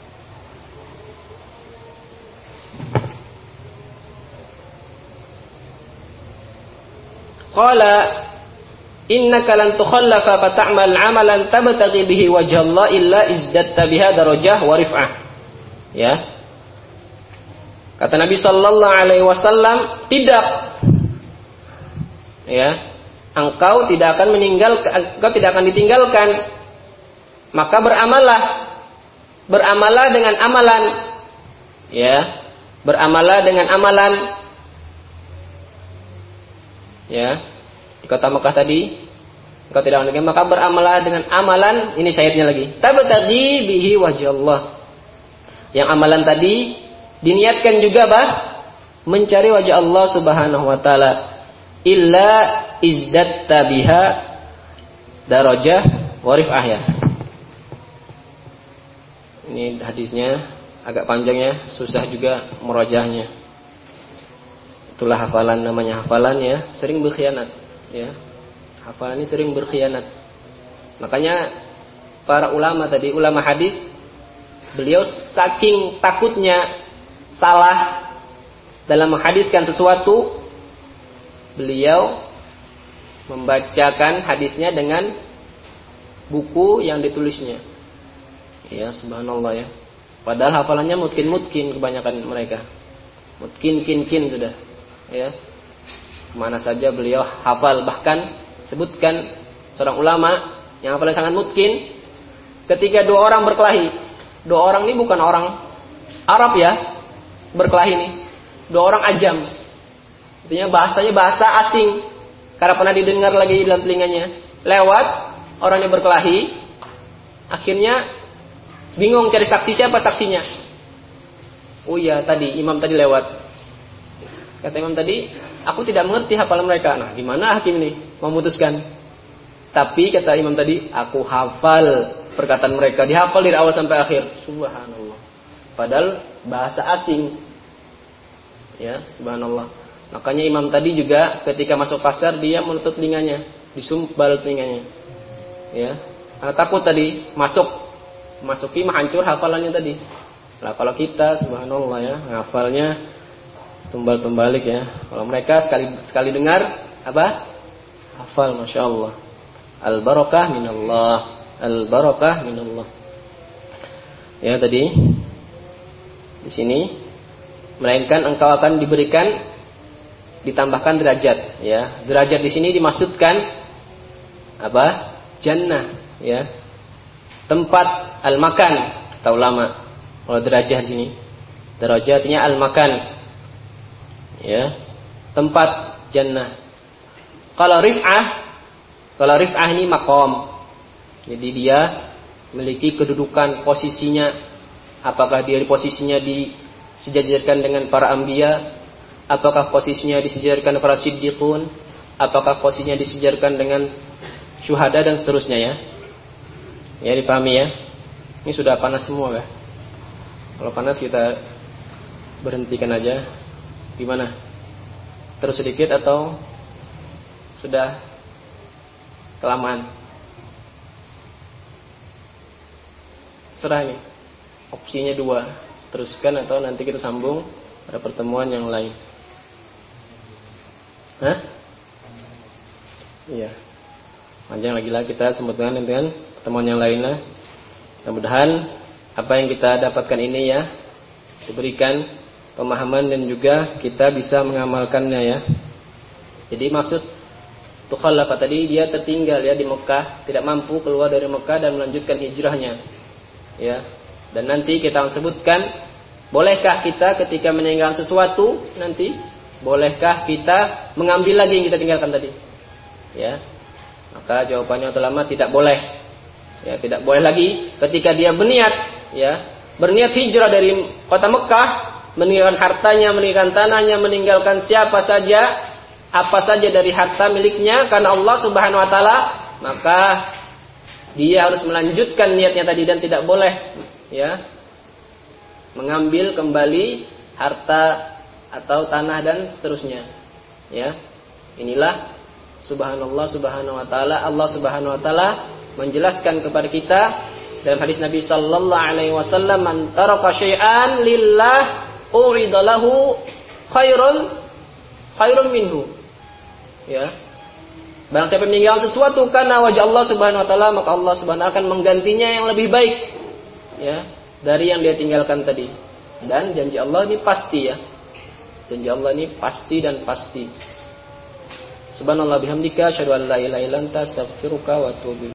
Qala innaka lan tukhallafa fa ta'mal 'amalan tabtaghi bihi wajha Allah illa izdatta biha darajah wa rif'ah. Ya. Kata Nabi sallallahu alaihi wasallam, tidak. Ya. Engkau tidak akan meninggalkan, engkau tidak akan ditinggalkan. Maka beramalah. Beramalah dengan amalan. Ya. Beramalah dengan amalan. Ya. Di kota Mekah tadi, engkau tidak akan, maka beramalah dengan amalan, ini syahidnya lagi. Tabtaghi bihi wajh Allah. Yang amalan tadi diniatkan juga bah mencari wajah Allah Subhanahu wa taala. Illa izdatta biha darajah wa rif'ah ya. Ini hadisnya agak panjang ya, susah juga merojahnya. Itulah hafalan, namanya hafalan ya, sering berkhianat ya. Hafalan ini sering berkhianat. Makanya para ulama tadi, ulama hadis, beliau saking takutnya salah dalam menghadiskan sesuatu, beliau membacakan hadisnya dengan buku yang ditulisnya. Ya, subhanallah ya. Padahal hafalannya mutkin-mutkin kebanyakan mereka. Mutkin-kin-kin sudah. Ya. Kemana saja beliau hafal, bahkan sebutkan seorang ulama yang hafalnya sangat mutkin, ketika dua orang berkelahi. Dua orang ini bukan orang Arab ya, berkelahi ini. Dua orang ajam. Artinya bahasanya bahasa asing, karena pernah didengar lagi dalam telinganya. Lewat orangnya berkelahi, akhirnya bingung cari saksi, siapa saksinya. Oh iya, tadi imam tadi lewat. Kata imam tadi, aku tidak mengerti hafalan mereka. Nah, gimana hakim ini memutuskan? Tapi kata imam tadi, aku hafal perkataan mereka, dihafal dari awal sampai akhir. Subhanallah. Padahal bahasa asing. Ya, subhanallah. Makanya imam tadi juga ketika masuk pasar dia menutup telinganya, disumpal telinganya. Ya. Karena takut tadi masuk masuki hancur hafalannya tadi. Lah kalau kita subhanallah ya, hafalnya tumbal-tumbalik ya. Kalau mereka sekali sekali dengar apa? Hafal, masya Allah. Al barakah minallah. Al barakah minallah. Ya tadi di sini, melainkan engkau akan diberikan, ditambahkan derajat. Ya, derajat di sini dimaksudkan apa? Jannah. Ya, tempat al-makan. Kata ulama. Kalau derajat di sini, derajatnya al-makan. Ya, tempat jannah. Kalau rif'ah, kalau rif'ah ini maqam. Jadi dia memiliki kedudukan, posisinya. Apakah dia di posisinya disejajarkan dengan para anbiya? Apakah posisinya disejajarkan para siddiqun? Apakah posisinya disejajarkan dengan syuhada dan seterusnya ya? Ya, dipahami ya. Ini sudah panas semua kah? Kalau panas kita berhentikan aja. Gimana? Terus sedikit atau sudah kelamaan? Serah ini. Opsinya dua. Teruskan atau nanti kita sambung pada pertemuan yang lain. Hah? Iya. Panjang lagi lah kita sambutkan dengan pertemuan yang lainnya. Mudah-mudahan apa yang kita dapatkan ini ya diberikan pemahaman dan juga kita bisa mengamalkannya ya. Jadi maksud tukhallafa tadi dia tertinggal ya di Mekah, tidak mampu keluar dari Mekah dan melanjutkan hijrahnya. Ya. Dan nanti kita akan sebutkan, bolehkah kita ketika meninggalkan sesuatu nanti, bolehkah kita mengambil lagi yang kita tinggalkan tadi? Ya. Maka jawabannya ulama tidak boleh. Ya, tidak boleh lagi ketika dia berniat ya, berniat hijrah dari kota Mekah, meninggalkan hartanya, meninggalkan tanahnya, meninggalkan siapa saja, apa saja dari harta miliknya karena Allah Subhanahu wa taala, maka dia harus melanjutkan niatnya tadi dan tidak boleh ya mengambil kembali harta atau tanah dan seterusnya. Ya. Inilah Subhanallah, subhanahu wa ta'ala. Allah subhanahu wa ta'ala menjelaskan kepada kita dalam hadis Nabi sallallahu alaihi wasallam, man taraka syai'an lillah urida lahu khairun khairun minhu. Ya. Barang siapa meninggalkan sesuatu karena wajah Allah subhanahu wa ta'ala, maka Allah subhanahu wa ta'ala akan menggantinya yang lebih baik, ya, dari yang dia tinggalkan tadi. Dan janji Allah ini pasti, ya. Janji Allah ini pasti dan pasti. Subhanallah bihamdika, asyhadu an la ilaha illa anta, astaghfiruka wa atubu ilaik.